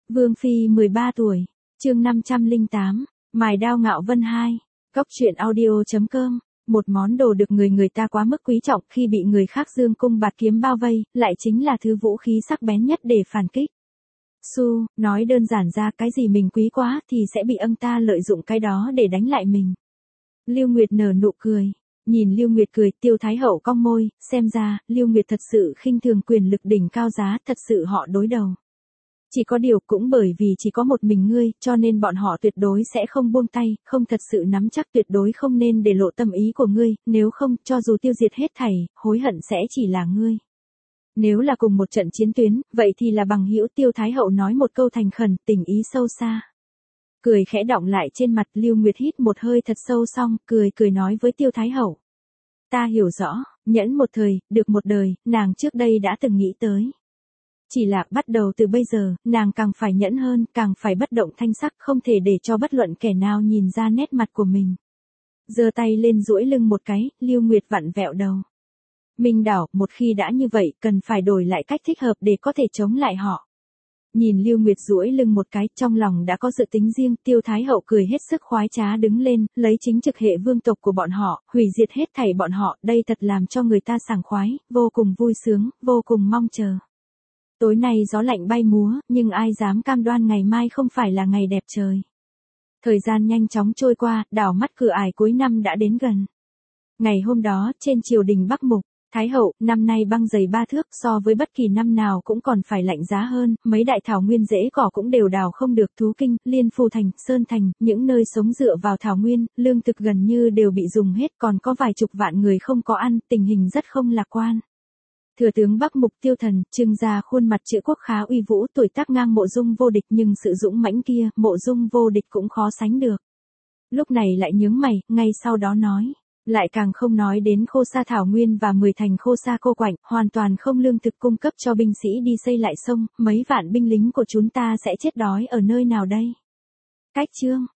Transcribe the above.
Vương Phi 13 tuổi, chương 508, Mài đao ngạo vân 2, Cóc truyện audio.com. Một món đồ được người ta quá mức quý trọng khi bị người khác dương cung bạt kiếm bao vây, lại chính là thứ vũ khí sắc bén nhất để phản kích. Nói đơn giản ra cái gì mình quý quá thì sẽ bị ông ta lợi dụng cái đó để đánh lại mình. Lưu Nguyệt nở nụ cười. Nhìn Lưu Nguyệt cười, Tiêu Thái Hậu cong môi, xem ra, Lưu Nguyệt thật sự khinh thường quyền lực đỉnh cao giá, thật sự họ đối đầu. Chỉ có điều cũng bởi vì chỉ có một mình ngươi, cho nên bọn họ tuyệt đối sẽ không buông tay, không thật sự nắm chắc, tuyệt đối không nên để lộ tâm ý của ngươi, nếu không, cho dù tiêu diệt hết thảy, hối hận sẽ chỉ là ngươi. Nếu là cùng một trận chiến tuyến, vậy thì là bằng hữu. Tiêu Thái Hậu nói một câu thành khẩn, tình ý sâu xa. Cười khẽ đọng lại trên mặt. Lưu Nguyệt hít một hơi thật sâu xong, cười nói với Tiêu Thái Hậu. Ta hiểu rõ, nhẫn một thời, được một đời, nàng trước đây đã từng nghĩ tới. Chỉ là bắt đầu từ bây giờ, nàng càng phải nhẫn hơn, càng phải bất động thanh sắc, không thể để cho bất luận kẻ nào nhìn ra nét mặt của mình. Giơ tay lên duỗi lưng một cái, Lưu Nguyệt vặn vẹo đầu. Minh Đảo, một khi đã như vậy, cần phải đổi lại cách thích hợp để có thể chống lại họ. Nhìn Lưu Nguyệt duỗi lưng một cái, trong lòng đã có dự tính riêng, Tiêu Thái Hậu cười hết sức khoái trá đứng lên, lấy chính trực hệ vương tộc của bọn họ, hủy diệt hết thảy bọn họ, đây thật làm cho người ta sảng khoái, vô cùng vui sướng, vô cùng mong chờ. Tối nay gió lạnh bay múa, nhưng ai dám cam đoan ngày mai không phải là ngày đẹp trời. Thời gian nhanh chóng trôi qua, đảo mắt cửa ải cuối năm đã đến gần. Ngày hôm đó, trên triều đình Bắc Mục, Thái Hậu, năm nay băng dày 3 thước, so với bất kỳ năm nào cũng còn phải lạnh giá hơn, mấy đại thảo nguyên rễ cỏ cũng đều đào không được. Thú Kinh, Liên Phu Thành, Sơn Thành, những nơi sống dựa vào thảo nguyên, lương thực gần như đều bị dùng hết, còn có vài chục vạn người không có ăn, tình hình rất không lạc quan. Thừa tướng Bắc Mục Tiêu Thần, trưng ra khuôn mặt chữ quốc khá uy vũ, tuổi tác ngang Mộ Dung Vô Địch, nhưng sự dũng mãnh kia, Mộ Dung Vô Địch cũng khó sánh được. Lúc này lại nhướng mày, ngay sau đó nói, lại càng không nói đến Khô Sa thảo nguyên và 10 thành Khô Sa cô quạnh, hoàn toàn không lương thực cung cấp cho binh sĩ đi xây lại sông, mấy vạn binh lính của chúng ta sẽ chết đói ở nơi nào đây? Cách chương